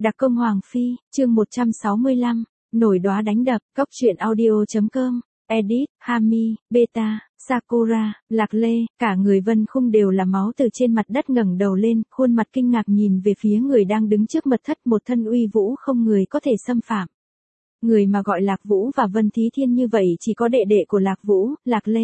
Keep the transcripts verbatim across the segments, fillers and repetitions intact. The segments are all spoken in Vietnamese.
Đặc công Hoàng Phi, chương một trăm sáu mươi lăm, nổi đóa đánh đập, cóc truyện audio.com, edit, Hami, Beta, Sakura, Lạc Lê, cả người Vân Khung đều là máu từ trên mặt đất ngẩng đầu lên, khuôn mặt kinh ngạc nhìn về phía người đang đứng trước mật thất, một thân uy vũ không người có thể xâm phạm. Người mà gọi Lạc Vũ và Vân Thí Thiên như vậy chỉ có đệ đệ của Lạc Vũ, Lạc Lê.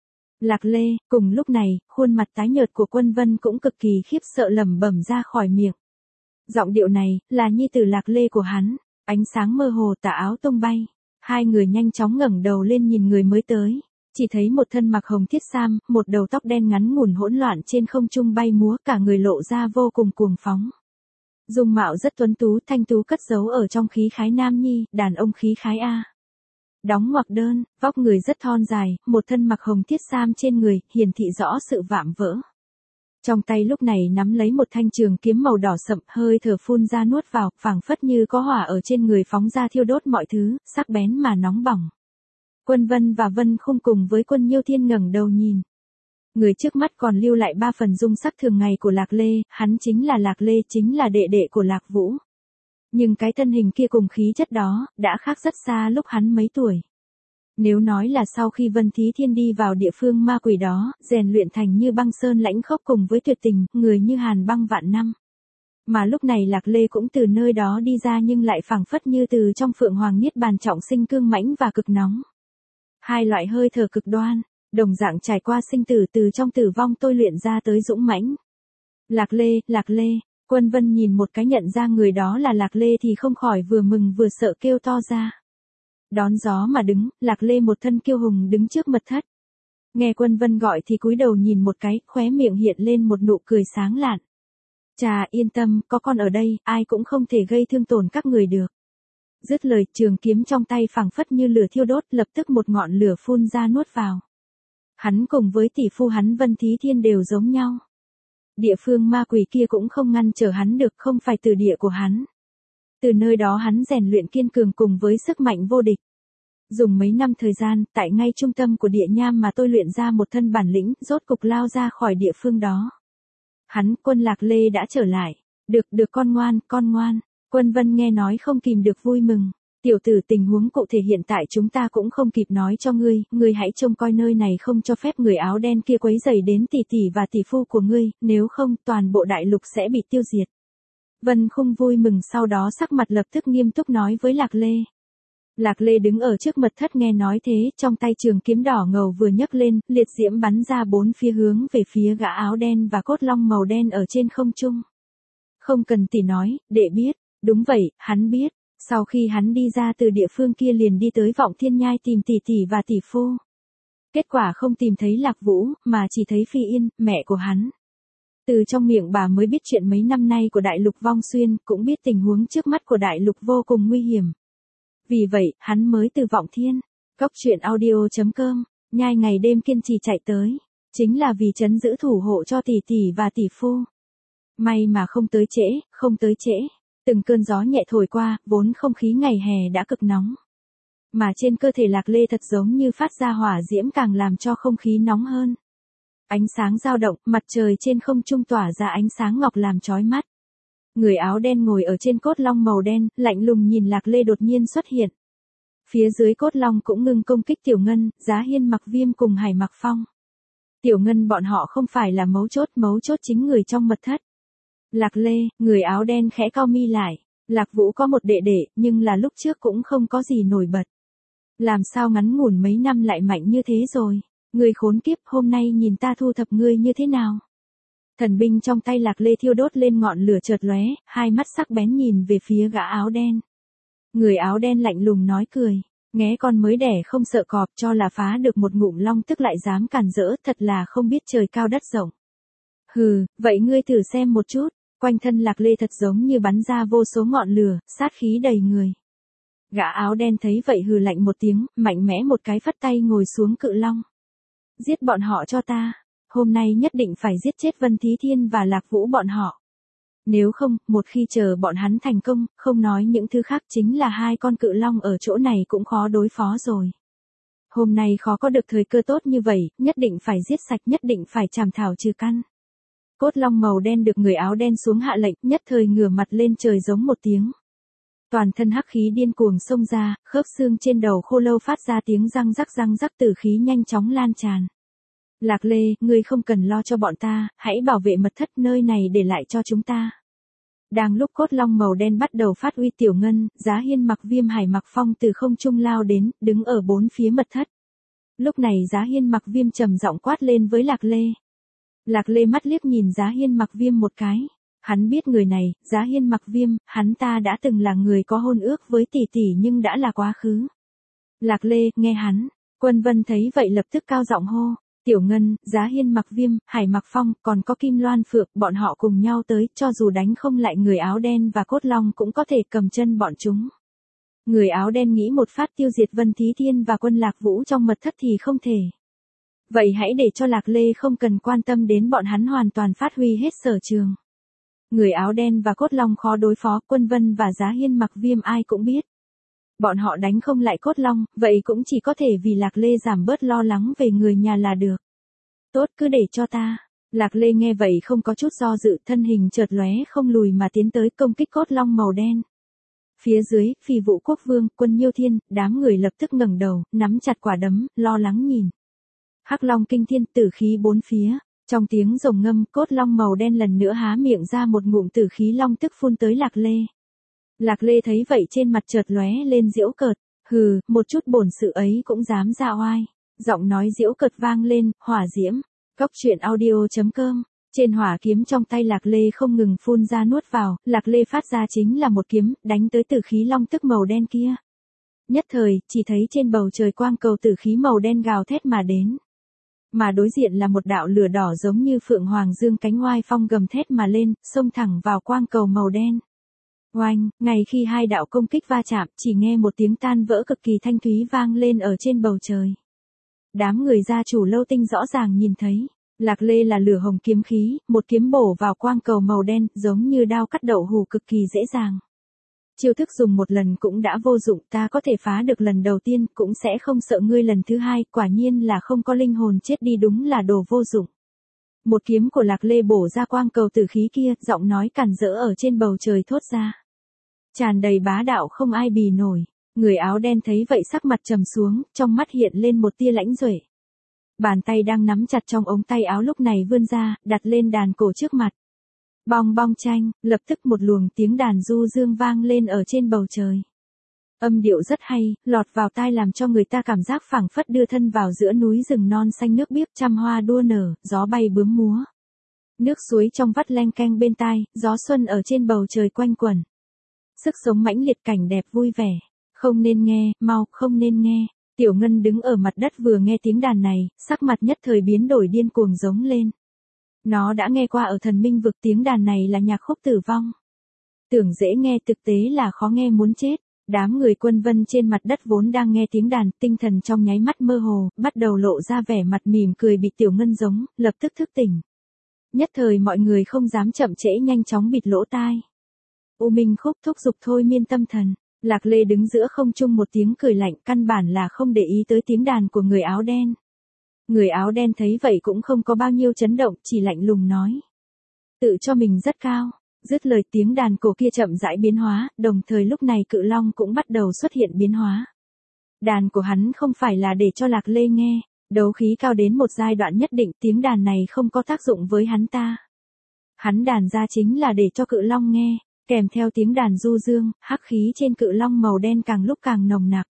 Lạc Lê, cùng lúc này, khuôn mặt tái nhợt của Quân Vân cũng cực kỳ khiếp sợ lẩm bẩm ra khỏi miệng. Giọng điệu này, là nhi tử Lạc Lê của hắn, ánh sáng mơ hồ tà áo tung bay. Hai người nhanh chóng ngẩng đầu lên nhìn người mới tới. Chỉ thấy một thân mặc hồng thiết sam, một đầu tóc đen ngắn ngủn hỗn loạn trên không trung bay múa, cả người lộ ra vô cùng cuồng phóng. Dung mạo rất tuấn tú, thanh tú cất giấu ở trong khí khái nam nhi, đàn ông khí khái A. Đóng ngoặc đơn, vóc người rất thon dài, một thân mặc hồng thiết sam trên người, hiển thị rõ sự vạm vỡ. Trong tay lúc này nắm lấy một thanh trường kiếm màu đỏ sậm, hơi thở phun ra nuốt vào, phảng phất như có hỏa ở trên người phóng ra thiêu đốt mọi thứ, sắc bén mà nóng bỏng. Quân Vân và Vân Khung cùng với Quân Nhiêu Thiên ngẩng đầu nhìn. Người trước mắt còn lưu lại ba phần dung sắc thường ngày của Lạc Lê, hắn chính là Lạc Lê, chính là đệ đệ của Lạc Vũ. Nhưng cái thân hình kia cùng khí chất đó, đã khác rất xa lúc hắn mấy tuổi. Nếu nói là sau khi Vân Thí Thiên đi vào địa phương ma quỷ đó, rèn luyện thành như băng sơn lãnh khốc cùng với tuyệt tình, người như hàn băng vạn năm. Mà lúc này Lạc Lê cũng từ nơi đó đi ra nhưng lại phảng phất như từ trong Phượng Hoàng Niết Bàn trọng sinh cương mãnh và cực nóng. Hai loại hơi thở cực đoan, đồng dạng trải qua sinh tử từ trong tử vong tôi luyện ra tới dũng mãnh. Lạc Lê, Lạc Lê, Quân Vân nhìn một cái nhận ra người đó là Lạc Lê thì không khỏi vừa mừng vừa sợ kêu to ra. Đón gió mà đứng, Lạc Lê một thân kiêu hùng đứng trước mật thất. Nghe Quân Vân gọi thì cúi đầu nhìn một cái, khóe miệng hiện lên một nụ cười sáng lạn. Chà, yên tâm, có con ở đây, ai cũng không thể gây thương tổn các người được. Dứt lời, trường kiếm trong tay phảng phất như lửa thiêu đốt, lập tức một ngọn lửa phun ra nuốt vào. Hắn cùng với tỷ phu hắn Vân Thí Thiên đều giống nhau. Địa phương ma quỷ kia cũng không ngăn trở hắn được, không phải từ địa của hắn. Từ nơi đó hắn rèn luyện kiên cường cùng với sức mạnh vô địch. Dùng mấy năm thời gian, tại ngay trung tâm của địa nham mà tôi luyện ra một thân bản lĩnh, rốt cục lao ra khỏi địa phương đó. Hắn, Quân Lạc Lê đã trở lại. Được, được con ngoan, con ngoan. Quân Vân nghe nói không kìm được vui mừng. Tiểu tử, tình huống cụ thể hiện tại chúng ta cũng không kịp nói cho ngươi, ngươi hãy trông coi nơi này không cho phép người áo đen kia quấy rầy đến tỷ tỷ và tỷ phu của ngươi, nếu không toàn bộ đại lục sẽ bị tiêu diệt. Vân Khung vui mừng sau đó sắc mặt lập tức nghiêm túc nói với Lạc Lê. Lạc Lê đứng ở trước mật thất nghe nói thế, trong tay trường kiếm đỏ ngầu vừa nhấc lên, liệt diễm bắn ra bốn phía hướng về phía gã áo đen và cốt long màu đen ở trên không trung. Không cần tỷ nói, đệ biết. Đúng vậy, hắn biết. Sau khi hắn đi ra từ địa phương kia liền đi tới Vọng Thiên Nhai tìm tỷ tỷ và tỷ phu. Kết quả không tìm thấy Lạc Vũ, mà chỉ thấy Phi Yên, mẹ của hắn. Từ trong miệng bà mới biết chuyện mấy năm nay của đại lục Vong Xuyên, cũng biết tình huống trước mắt của đại lục vô cùng nguy hiểm. Vì vậy, hắn mới từ Vọng Thiên, cóc truyện audio.com, nhai ngày đêm kiên trì chạy tới. Chính là vì trấn giữ thủ hộ cho tỷ tỷ và tỷ phu. May mà không tới trễ, không tới trễ. Từng cơn gió nhẹ thổi qua, vốn không khí ngày hè đã cực nóng. Mà trên cơ thể Lạc Lê thật giống như phát ra hỏa diễm càng làm cho không khí nóng hơn. Ánh sáng dao động, mặt trời trên không trung tỏa ra ánh sáng ngọc làm chói mắt. Người áo đen ngồi ở trên cốt long màu đen, lạnh lùng nhìn Lạc Lê đột nhiên xuất hiện. Phía dưới cốt long cũng ngưng công kích Tiểu Ngân, Giá Hiên Mặc Viêm cùng Hải Mặc Phong. Tiểu Ngân bọn họ không phải là mấu chốt, mấu chốt chính người trong mật thất. Lạc Lê, người áo đen khẽ cau mi lại. Lạc Vũ có một đệ đệ, nhưng là lúc trước cũng không có gì nổi bật. Làm sao ngắn ngủn mấy năm lại mạnh như thế rồi? Người khốn kiếp, hôm nay nhìn ta thu thập ngươi như thế nào? Thần binh trong tay Lạc Lê thiêu đốt lên ngọn lửa chợt lóe, hai mắt sắc bén nhìn về phía gã áo đen. Người áo đen lạnh lùng nói cười, nghé con mới đẻ không sợ cọp, cho là phá được một ngụm long tức lại dám cản rỡ, thật là không biết trời cao đất rộng. Hừ, vậy ngươi thử xem một chút. Quanh thân Lạc Lê thật giống như bắn ra vô số ngọn lửa, sát khí đầy người. Gã áo đen thấy vậy hừ lạnh một tiếng, mạnh mẽ một cái phất tay ngồi xuống cự long. Giết bọn họ cho ta, hôm nay nhất định phải giết chết Vân Thí Thiên và Lạc Vũ bọn họ. Nếu không, một khi chờ bọn hắn thành công, không nói những thứ khác chính là hai con cự long ở chỗ này cũng khó đối phó rồi. Hôm nay khó có được thời cơ tốt như vậy, nhất định phải giết sạch, nhất định phải chảm thảo trừ căn. Cốt long màu đen được người áo đen xuống hạ lệnh, nhất thời ngửa mặt lên trời giống một tiếng. Toàn thân hắc khí điên cuồng xông ra, khớp xương trên đầu khô lâu phát ra tiếng răng rắc răng rắc, tử khí nhanh chóng lan tràn. Lạc Lê, ngươi không cần lo cho bọn ta, hãy bảo vệ mật thất nơi này để lại cho chúng ta. Đang lúc cốt long màu đen bắt đầu phát uy, Tiểu Ngân, Giá Hiên mặc Viêm Hải mặc Phong từ không trung lao đến, đứng ở bốn phía mật thất. Lúc này Giá Hiên mặc Viêm trầm giọng quát lên với Lạc Lê. Lạc Lê mắt liếc nhìn Giá Hiên mặc Viêm một cái. Hắn biết người này, Giá Hiên mặc Viêm, hắn ta đã từng là người có hôn ước với tỷ tỷ nhưng đã là quá khứ. Lạc Lê, nghe hắn. Quân Vân thấy vậy lập tức cao giọng hô. Tiểu Ngân, Giá Hiên mặc Viêm, Hải mặc Phong, còn có Kim Loan Phượng, bọn họ cùng nhau tới, cho dù đánh không lại người áo đen và cốt long cũng có thể cầm chân bọn chúng. Người áo đen nghĩ một phát tiêu diệt Vân Thí Thiên và quân Lạc Vũ trong mật thất thì không thể. Vậy hãy để cho Lạc Lê không cần quan tâm đến bọn hắn, hoàn toàn phát huy hết sở trường. Người áo đen và cốt long khó đối phó, Quân Vân và Giá Hiên mặc Viêm ai cũng biết. Bọn họ đánh không lại cốt long, vậy cũng chỉ có thể vì Lạc Lê giảm bớt lo lắng về người nhà là được. Tốt, cứ để cho ta. Lạc Lê nghe vậy không có chút do dự, thân hình chợt lóe không lùi mà tiến tới công kích cốt long màu đen. Phía dưới, Phì Vũ Quốc Vương, Quân Nhiêu Thiên, đám người lập tức ngẩng đầu, nắm chặt quả đấm, lo lắng nhìn. Hắc long kinh thiên, tử khí bốn phía. Trong tiếng rồng ngâm, cốt long màu đen lần nữa há miệng ra một ngụm tử khí long tức phun tới Lạc Lê. Lạc Lê thấy vậy trên mặt chợt lóe lên giễu cợt, hừ, một chút bổn sự ấy cũng dám ra oai. Giọng nói giễu cợt vang lên, hỏa diễm. Cốc truyện audio chấm com. Trên hỏa kiếm trong tay Lạc Lê không ngừng phun ra nuốt vào, Lạc Lê phát ra chính là một kiếm, đánh tới tử khí long tức màu đen kia. Nhất thời, chỉ thấy trên bầu trời quang cầu tử khí màu đen gào thét mà đến. Mà đối diện là một đạo lửa đỏ giống như phượng hoàng dương cánh oai phong gầm thét mà lên, xông thẳng vào quang cầu màu đen. Oanh, ngay khi hai đạo công kích va chạm, chỉ nghe một tiếng tan vỡ cực kỳ thanh thúy vang lên ở trên bầu trời. Đám người gia chủ Lâu Tinh rõ ràng nhìn thấy, Lạc Lê là lửa hồng kiếm khí, một kiếm bổ vào quang cầu màu đen, giống như đao cắt đậu hủ cực kỳ dễ dàng. Chiêu thức dùng một lần cũng đã vô dụng, ta có thể phá được lần đầu tiên, cũng sẽ không sợ ngươi lần thứ hai, quả nhiên là không có linh hồn, chết đi, đúng là đồ vô dụng. Một kiếm của Lạc Lê bổ ra quang cầu tử khí kia, giọng nói càn rỡ ở trên bầu trời thốt ra. Tràn đầy bá đạo không ai bì nổi. Người áo đen thấy vậy sắc mặt trầm xuống, trong mắt hiện lên một tia lãnh duệ. Bàn tay đang nắm chặt trong ống tay áo lúc này vươn ra, đặt lên đàn cổ trước mặt. Bong bong chanh, lập tức một luồng tiếng đàn du dương vang lên ở trên bầu trời. Âm điệu rất hay, lọt vào tai làm cho người ta cảm giác phảng phất đưa thân vào giữa núi rừng non xanh nước biếc, trăm hoa đua nở, gió bay bướm múa. Nước suối trong vắt leng keng bên tai, gió xuân ở trên bầu trời quanh quẩn. Sức sống mãnh liệt, cảnh đẹp vui vẻ. Không nên nghe, mau, không nên nghe. Tiểu Ngân đứng ở mặt đất vừa nghe tiếng đàn này, sắc mặt nhất thời biến đổi điên cuồng giống lên. Nó đã nghe qua ở Thần Minh Vực, tiếng đàn này là nhạc khúc tử vong. Tưởng dễ nghe thực tế là khó nghe muốn chết. Đám người Quân Vân trên mặt đất vốn đang nghe tiếng đàn, tinh thần trong nháy mắt mơ hồ, bắt đầu lộ ra vẻ mặt mỉm cười bị Tiểu Ngân giống, lập tức thức tỉnh. Nhất thời mọi người không dám chậm trễ, nhanh chóng bịt lỗ tai. U Minh khúc thúc giục thôi miên tâm thần. Lạc Lê đứng giữa không trung một tiếng cười lạnh, căn bản là không để ý tới tiếng đàn của người áo đen. Người áo đen thấy vậy cũng không có bao nhiêu chấn động, chỉ lạnh lùng nói. Tự cho mình rất cao. Dứt lời tiếng đàn cổ kia chậm rãi biến hóa, đồng thời lúc này cự long cũng bắt đầu xuất hiện biến hóa. Đàn của hắn không phải là để cho Lạc Lê nghe, đấu khí cao đến một giai đoạn nhất định, tiếng đàn này không có tác dụng với hắn ta. Hắn đàn ra chính là để cho cự long nghe, kèm theo tiếng đàn du dương, hắc khí trên cự long màu đen càng lúc càng nồng nặc.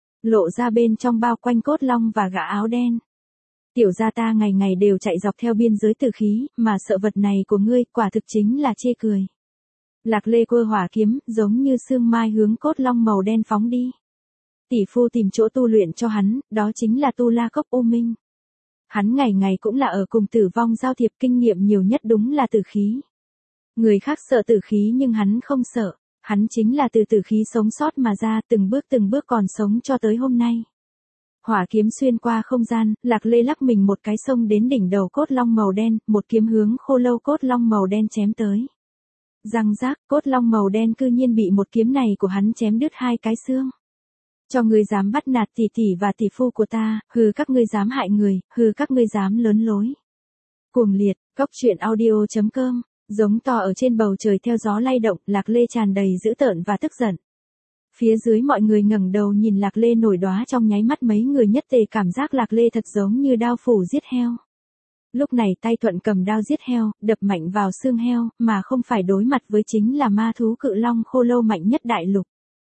Lộ ra bên trong bao quanh cốt long và gã áo đen. Tiểu gia ta ngày ngày đều chạy dọc theo biên giới tử khí, mà sợ vật này của ngươi, quả thực chính là chê cười. Lạc Lê quơ hỏa kiếm, giống như sương mai hướng cốt long màu đen phóng đi. Tỷ phu tìm chỗ tu luyện cho hắn, đó chính là Tu La Cốc U Minh. Hắn ngày ngày cũng là ở cùng tử vong giao thiệp, kinh nghiệm nhiều nhất đúng là tử khí. Người khác sợ tử khí nhưng hắn không sợ, hắn chính là từ tử khí sống sót mà ra, từng bước từng bước còn sống cho tới hôm nay. Hỏa kiếm xuyên qua không gian, Lạc Lê lắc mình một cái xông đến đỉnh đầu cốt long màu đen, một kiếm hướng khô lâu cốt long màu đen chém tới. Răng rác, cốt long màu đen cư nhiên bị một kiếm này của hắn chém đứt hai cái xương. Cho ngươi dám bắt nạt tỷ tỷ và tỷ phu của ta, hừ các ngươi dám hại người, hừ các ngươi dám lớn lối. Cuồng liệt, cóc truyện audio chấm com, giống to ở trên bầu trời theo gió lay động, Lạc Lê tràn đầy dữ tợn và tức giận. Phía dưới mọi người ngẩng đầu nhìn Lạc Lê nổi đóa, trong nháy mắt mấy người nhất tề cảm giác Lạc Lê thật giống như đao phủ giết heo. Lúc này tay Thuận cầm đao giết heo, đập mạnh vào xương heo, mà không phải đối mặt với chính là ma thú cự long khô lâu mạnh nhất đại lục.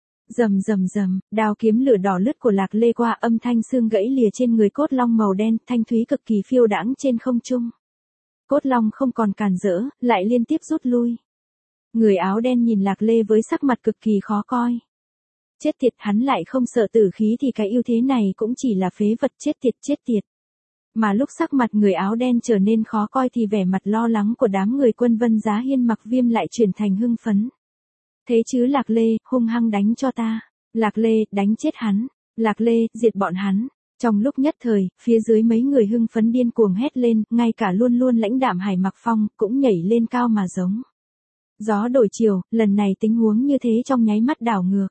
Rầm rầm rầm, đao kiếm lửa đỏ lướt của Lạc Lê qua, âm thanh xương gãy lìa trên người cốt long màu đen, thanh thúy cực kỳ phiêu đãng trên không trung. Cốt long không còn cản rỡ, lại liên tiếp rút lui. Người áo đen nhìn Lạc Lê với sắc mặt cực kỳ khó coi. Chết tiệt, hắn lại không sợ tử khí thì cái ưu thế này cũng chỉ là phế vật, chết tiệt chết tiệt. Mà lúc sắc mặt người áo đen trở nên khó coi thì vẻ mặt lo lắng của đám người Quân Vân Giá Hiên Mặc Viêm lại chuyển thành hưng phấn. Thế chứ Lạc Lê, hung hăng đánh cho ta. Lạc Lê, đánh chết hắn. Lạc Lê, diệt bọn hắn. Trong lúc nhất thời, phía dưới mấy người hưng phấn điên cuồng hét lên, ngay cả luôn luôn lãnh đạm Hải Mặc Phong cũng nhảy lên cao mà giống. Gió đổi chiều, lần này tình huống như thế trong nháy mắt đảo ngược.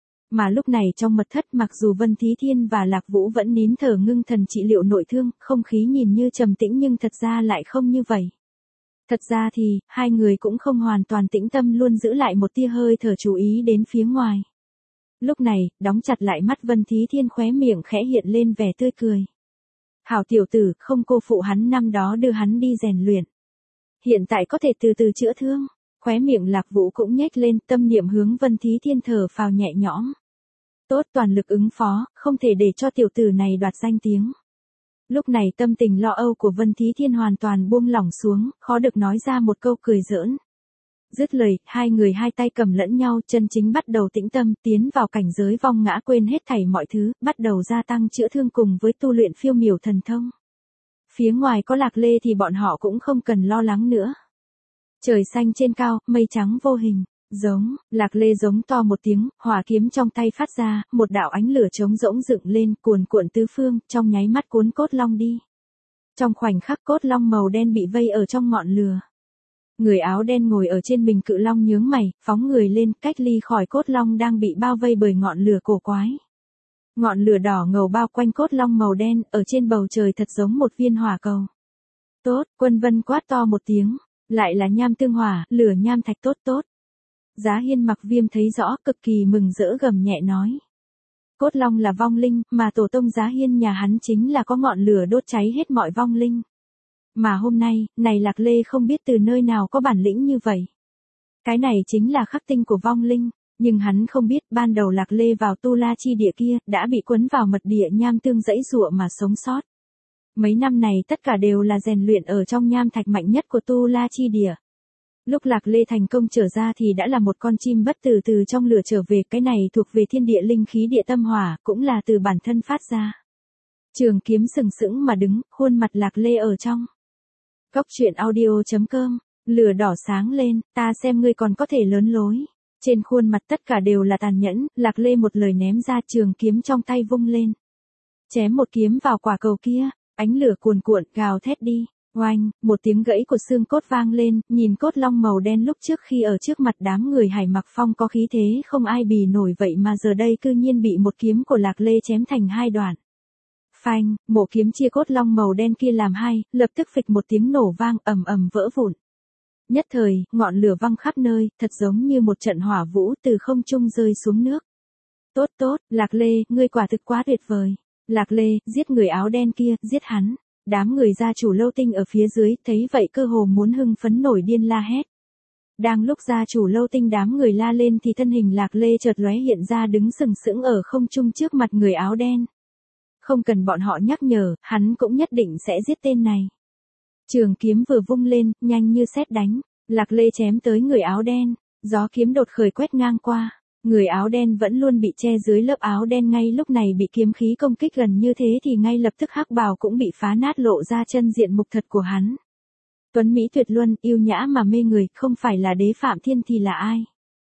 Mà lúc này trong mật thất, mặc dù Vân Thí Thiên và Lạc Vũ vẫn nín thở ngưng thần trị liệu nội thương, không khí nhìn như trầm tĩnh nhưng thật ra lại không như vậy. Thật ra thì, hai người cũng không hoàn toàn tĩnh tâm, luôn giữ lại một tia hơi thở chú ý đến phía ngoài. Lúc này, đóng chặt lại mắt Vân Thí Thiên, khóe miệng khẽ hiện lên vẻ tươi cười. Hảo tiểu tử, không cô phụ hắn năm đó đưa hắn đi rèn luyện. Hiện tại có thể từ từ chữa thương. Khóe miệng Lạc Vũ cũng nhếch lên, tâm niệm hướng Vân Thí Thiên thở phào nhẹ nhõm. Tốt, toàn lực ứng phó, không thể để cho tiểu tử này đoạt danh tiếng. Lúc này tâm tình lo âu của Vân Thí Thiên hoàn toàn buông lỏng xuống, khó được nói ra một câu cười giỡn. Dứt lời, hai người hai tay cầm lẫn nhau, chân chính bắt đầu tĩnh tâm, tiến vào cảnh giới vong ngã, quên hết thảy mọi thứ, bắt đầu gia tăng chữa thương cùng với tu luyện phiêu miểu thần thông. Phía ngoài có Lạc Lê thì bọn họ cũng không cần lo lắng nữa. Trời xanh trên cao, mây trắng vô hình, giống, Lạc Lê giống to một tiếng, hỏa kiếm trong tay phát ra, một đạo ánh lửa trống rỗng dựng lên, cuồn cuộn tứ phương, trong nháy mắt cuốn cốt long đi. Trong khoảnh khắc cốt long màu đen bị vây ở trong ngọn lửa. Người áo đen ngồi ở trên mình cự long nhướng mày, phóng người lên, cách ly khỏi cốt long đang bị bao vây bởi ngọn lửa cổ quái. Ngọn lửa đỏ ngầu bao quanh cốt long màu đen, ở trên bầu trời thật giống một viên hỏa cầu. Tốt, Quân Vân quát to một tiếng. Lại là nham tương hỏa, lửa nham thạch, tốt tốt. Giá Hiên Mặc Viêm thấy rõ, cực kỳ mừng rỡ gầm nhẹ nói. Cốt long là vong linh, mà tổ tông Giá Hiên nhà hắn chính là có ngọn lửa đốt cháy hết mọi vong linh. Mà hôm nay, này Lạc Lê không biết từ nơi nào có bản lĩnh như vậy. Cái này chính là khắc tinh của vong linh, nhưng hắn không biết ban đầu Lạc Lê vào Tu La chi địa kia, đã bị quấn vào mật địa nham tương dãy giụa mà sống sót. Mấy năm này tất cả đều là rèn luyện ở trong nham thạch mạnh nhất của Tu La chi địa. Lúc Lạc Lê thành công trở ra thì đã là một con chim bất tử từ trong lửa trở về, cái này thuộc về thiên địa linh khí địa tâm hỏa, cũng là từ bản thân phát ra. Trường kiếm sừng sững mà đứng, khuôn mặt Lạc Lê ở trong. Cóc truyện audio chấm com, lửa đỏ sáng lên, ta xem ngươi còn có thể lớn lối. Trên khuôn mặt tất cả đều là tàn nhẫn, Lạc Lê một lời ném ra, trường kiếm trong tay vung lên. Chém một kiếm vào quả cầu kia. Ánh lửa cuồn cuộn, gào thét đi, oanh, một tiếng gãy của xương cốt vang lên, nhìn cốt long màu đen lúc trước khi ở trước mặt đám người Hải Mặc Phong có khí thế không ai bì nổi, vậy mà giờ đây cư nhiên bị một kiếm của Lạc Lê chém thành hai đoạn. Phanh, mộ kiếm chia cốt long màu đen kia làm hai, lập tức phịch một tiếng nổ vang, ầm ầm vỡ vụn. Nhất thời, ngọn lửa văng khắp nơi, thật giống như một trận hỏa vũ từ không trung rơi xuống nước. Tốt tốt, Lạc Lê, ngươi quả thực quá tuyệt vời. Lạc Lê, giết người áo đen kia, giết hắn. Đám người gia chủ Lâu Tinh ở phía dưới, thấy vậy cơ hồ muốn hưng phấn nổi điên la hét. Đang lúc gia chủ Lâu Tinh đám người la lên thì thân hình Lạc Lê chợt lóe hiện ra, đứng sừng sững ở không trung trước mặt người áo đen. Không cần bọn họ nhắc nhở, hắn cũng nhất định sẽ giết tên này. Trường kiếm vừa vung lên, nhanh như sét đánh. Lạc Lê chém tới người áo đen. Gió kiếm đột khởi quét ngang qua. Người áo đen vẫn luôn bị che dưới lớp áo đen, ngay lúc này bị kiếm khí công kích gần như thế thì ngay lập tức hắc bào cũng bị phá nát, lộ ra chân diện mục thật của hắn. Tuấn Mỹ tuyệt luân, yêu nhã mà mê người, không phải là Đế Phạm Thiên thì là ai?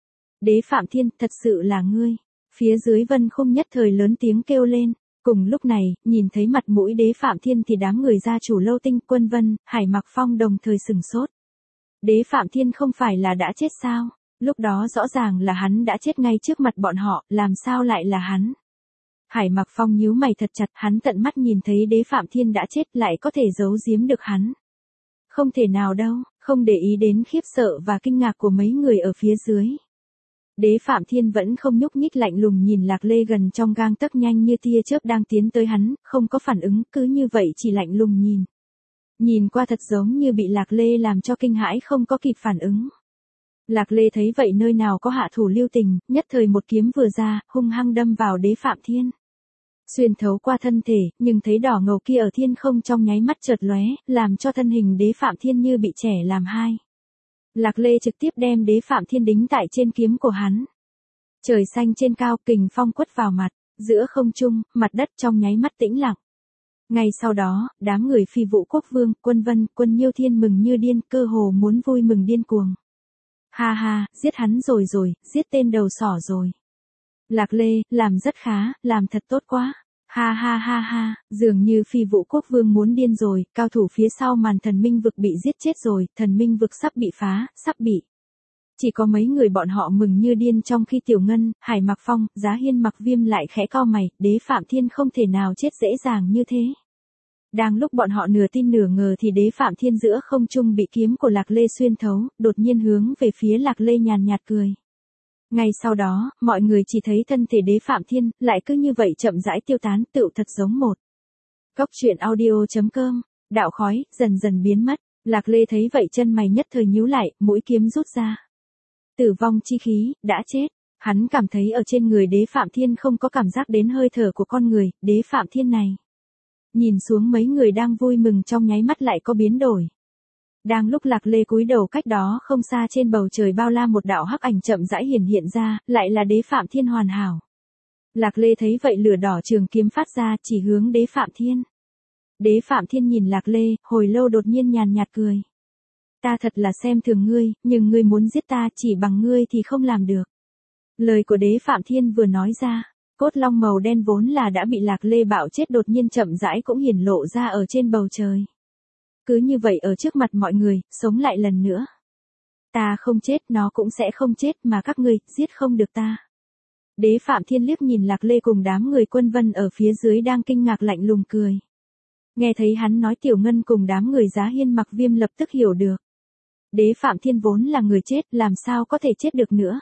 Đế Phạm Thiên, thật sự là ngươi. Phía dưới Vân Khung nhất thời lớn tiếng kêu lên. Cùng lúc này, nhìn thấy mặt mũi Đế Phạm Thiên thì đám người gia chủ Lâu Tinh, Quân Vân, Hải Mặc Phong đồng thời sừng sốt. Đế Phạm Thiên không phải là đã chết sao? Lúc đó rõ ràng là hắn đã chết ngay trước mặt bọn họ, làm sao lại là hắn? Hải Mặc Phong nhíu mày thật chặt, hắn tận mắt nhìn thấy Đế Phạm Thiên đã chết, lại có thể giấu giếm được hắn. Không thể nào đâu, không để ý đến khiếp sợ và kinh ngạc của mấy người ở phía dưới. Đế Phạm Thiên vẫn không nhúc nhích, lạnh lùng nhìn Lạc Lê gần trong gang tấc, nhanh như tia chớp đang tiến tới hắn, không có phản ứng, cứ như vậy chỉ lạnh lùng nhìn. Nhìn qua thật giống như bị Lạc Lê làm cho kinh hãi không có kịp phản ứng. Lạc Lê thấy vậy nơi nào có hạ thủ lưu tình, nhất thời một kiếm vừa ra, hung hăng đâm vào Đế Phạm Thiên. Xuyên thấu qua thân thể, nhưng thấy đỏ ngầu kia ở thiên không trong nháy mắt chợt lóe, làm cho thân hình Đế Phạm Thiên như bị chẻ làm hai. Lạc Lê trực tiếp đem Đế Phạm Thiên đính tại trên kiếm của hắn. Trời xanh trên cao, kình phong quất vào mặt, giữa không trung, mặt đất trong nháy mắt tĩnh lặng. Ngay sau đó, đám người Phi Vũ Quốc Vương, Quân Vân, Quân Nhiêu Thiên mừng như điên, cơ hồ muốn vui mừng điên cuồng. Ha ha, giết hắn rồi rồi, giết tên đầu sỏ rồi. Lạc Lê, làm rất khá, làm thật tốt quá. Ha ha ha ha, dường như Phi Vũ Quốc Vương muốn điên rồi, cao thủ phía sau màn thần minh vực bị giết chết rồi, thần minh vực sắp bị phá, sắp bị. Chỉ có mấy người bọn họ mừng như điên, trong khi Tiểu Ngân, Hải Mặc Phong, Giá Hiên Mặc Viêm lại khẽ cau mày, Đế Phạm Thiên không thể nào chết dễ dàng như thế. Đang lúc bọn họ nửa tin nửa ngờ thì Đế Phạm Thiên giữa không trung bị kiếm của Lạc Lê xuyên thấu, đột nhiên hướng về phía Lạc Lê nhàn nhạt cười. Ngay sau đó, mọi người chỉ thấy thân thể Đế Phạm Thiên, lại cứ như vậy chậm rãi tiêu tán, tựu thật giống một. Cốc truyện audio chấm com, đạo khói, dần dần biến mất. Lạc Lê thấy vậy chân mày nhất thời nhíu lại, mũi kiếm rút ra. Tử vong chi khí, đã chết. Hắn cảm thấy ở trên người Đế Phạm Thiên không có cảm giác đến hơi thở của con người, Đế Phạm Thiên này. Nhìn xuống mấy người đang vui mừng trong nháy mắt lại có biến đổi. Đang lúc Lạc Lê cúi đầu, cách đó không xa trên bầu trời bao la một đạo hắc ảnh chậm rãi hiển hiện ra, lại là Đế Phạm Thiên hoàn hảo. Lạc Lê thấy vậy lửa đỏ trường kiếm phát ra, chỉ hướng Đế Phạm Thiên. Đế Phạm Thiên nhìn Lạc Lê, hồi lâu đột nhiên nhàn nhạt cười. Ta thật là xem thường ngươi, nhưng ngươi muốn giết ta, chỉ bằng ngươi thì không làm được. Lời của Đế Phạm Thiên vừa nói ra, cốt long màu đen vốn là đã bị Lạc Lê bạo chết đột nhiên chậm rãi cũng hiển lộ ra ở trên bầu trời. Cứ như vậy ở trước mặt mọi người, sống lại lần nữa. Ta không chết, nó cũng sẽ không chết, mà các ngươi, giết không được ta. Đế Phạm Thiên liếc nhìn Lạc Lê cùng đám người Quân Vân ở phía dưới đang kinh ngạc lạnh lùng cười. Nghe thấy hắn nói Tiểu Ngân cùng đám người Giá Hiên Mặc Viêm lập tức hiểu được. Đế Phạm Thiên vốn là người chết, làm sao có thể chết được nữa.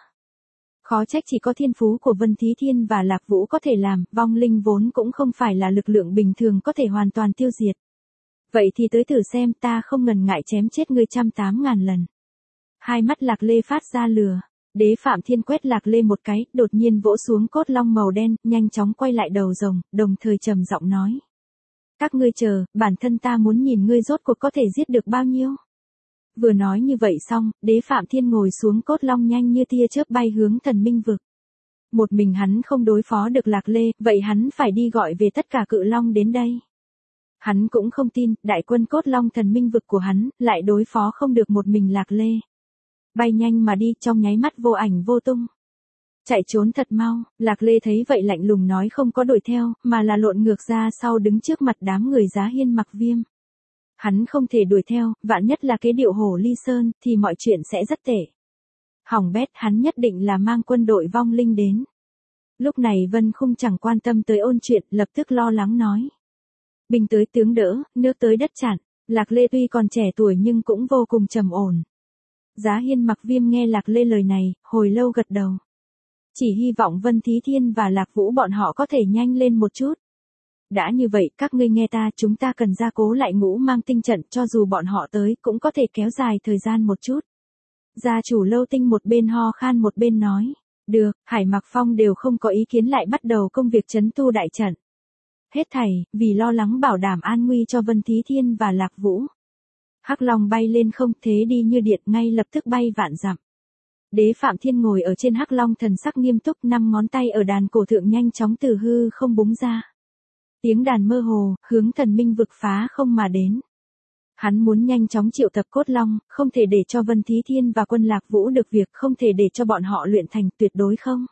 Khó trách chỉ có thiên phú của Vân Thí Thiên và Lạc Vũ có thể làm, vong linh vốn cũng không phải là lực lượng bình thường có thể hoàn toàn tiêu diệt. Vậy thì tới thử xem, ta không ngần ngại chém chết ngươi trăm tám ngàn lần. Hai mắt Lạc Lê phát ra lửa. Đế Phạm Thiên quét Lạc Lê một cái, đột nhiên vỗ xuống cốt long màu đen, nhanh chóng quay lại đầu rồng, đồng thời trầm giọng nói. Các ngươi chờ, bản thân ta muốn nhìn ngươi rốt cuộc có thể giết được bao nhiêu. Vừa nói như vậy xong, Đế Phạm Thiên ngồi xuống cốt long nhanh như tia chớp bay hướng thần minh vực. Một mình hắn không đối phó được Lạc Lê, vậy hắn phải đi gọi về tất cả cự long đến đây. Hắn cũng không tin, đại quân cốt long thần minh vực của hắn, lại đối phó không được một mình Lạc Lê. Bay nhanh mà đi, trong nháy mắt vô ảnh vô tung. Chạy trốn thật mau, Lạc Lê thấy vậy lạnh lùng nói không có đuổi theo, mà là lộn ngược ra sau đứng trước mặt đám người Giá Hiên Mặc Viêm. Hắn không thể đuổi theo, vạn nhất là cái điệu hổ ly sơn, thì mọi chuyện sẽ rất tệ. Hỏng bét, hắn nhất định là mang quân đội vong linh đến. Lúc này Vân Khung chẳng quan tâm tới ôn chuyện, lập tức lo lắng nói. Binh tới tướng đỡ, nước tới đất chặn. Lạc Lê tuy còn trẻ tuổi nhưng cũng vô cùng trầm ổn. Giá Hiên Mặc Viêm nghe Lạc Lê lời này, hồi lâu gật đầu. Chỉ hy vọng Vân Thí Thiên và Lạc Vũ bọn họ có thể nhanh lên một chút. Đã như vậy, các ngươi nghe ta, chúng ta cần gia cố lại ngũ mang tinh trận, cho dù bọn họ tới, cũng có thể kéo dài thời gian một chút. Gia chủ Lâu Tinh một bên ho khan một bên nói. Được, Hải Mặc Phong đều không có ý kiến, lại bắt đầu công việc trấn tu đại trận. Hết thảy, vì lo lắng bảo đảm an nguy cho Vân Thí Thiên và Lạc Vũ. Hắc Long bay lên không, thế đi như điện, ngay lập tức bay vạn dặm. Đế Phạm Thiên ngồi ở trên Hắc Long, thần sắc nghiêm túc, năm ngón tay ở đàn cổ thượng nhanh chóng từ hư không búng ra. Tiếng đàn mơ hồ, hướng thần minh vực phá không mà đến. Hắn muốn nhanh chóng triệu tập cốt long, không thể để cho Vân Thí Thiên và quân Lạc Vũ được việc, không thể để cho bọn họ luyện thành, tuyệt đối không.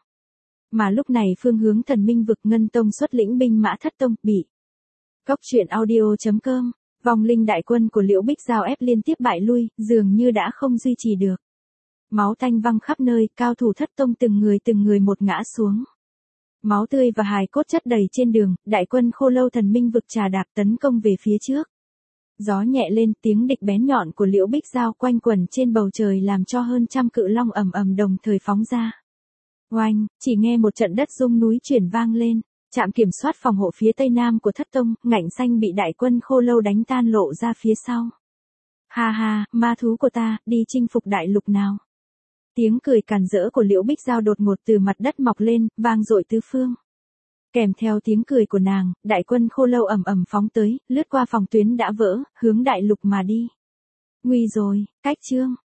Mà lúc này phương hướng thần minh vực Ngân Tông xuất lĩnh binh mã Thất Tông, bị. Cốc truyện audio chấm com, vong linh đại quân của Liễu Bích Giao ép liên tiếp bại lui, dường như đã không duy trì được. Máu tanh văng khắp nơi, cao thủ Thất Tông từng người từng người một ngã xuống. Máu tươi và hài cốt chất đầy trên đường, đại quân Khô Lâu thần minh vực trà đạp tấn công về phía trước. Gió nhẹ lên, tiếng địch bén nhọn của Liễu Bích Giao quanh quẩn trên bầu trời làm cho hơn trăm cự long ầm ầm đồng thời phóng ra. Oanh, chỉ nghe một trận đất rung núi chuyển vang lên. Trạm kiểm soát phòng hộ phía tây nam của Thất Tông, Ngạnh Xanh bị đại quân Khô Lâu đánh tan lộ ra phía sau. Ha ha, ma thú của ta, đi chinh phục đại lục nào. Tiếng cười càn rỡ của Liễu Bích Giao đột ngột từ mặt đất mọc lên, vang dội tứ phương. Kèm theo tiếng cười của nàng, đại quân Khô Lâu ầm ầm phóng tới, lướt qua phòng tuyến đã vỡ, hướng đại lục mà đi. Nguy rồi, cách chương.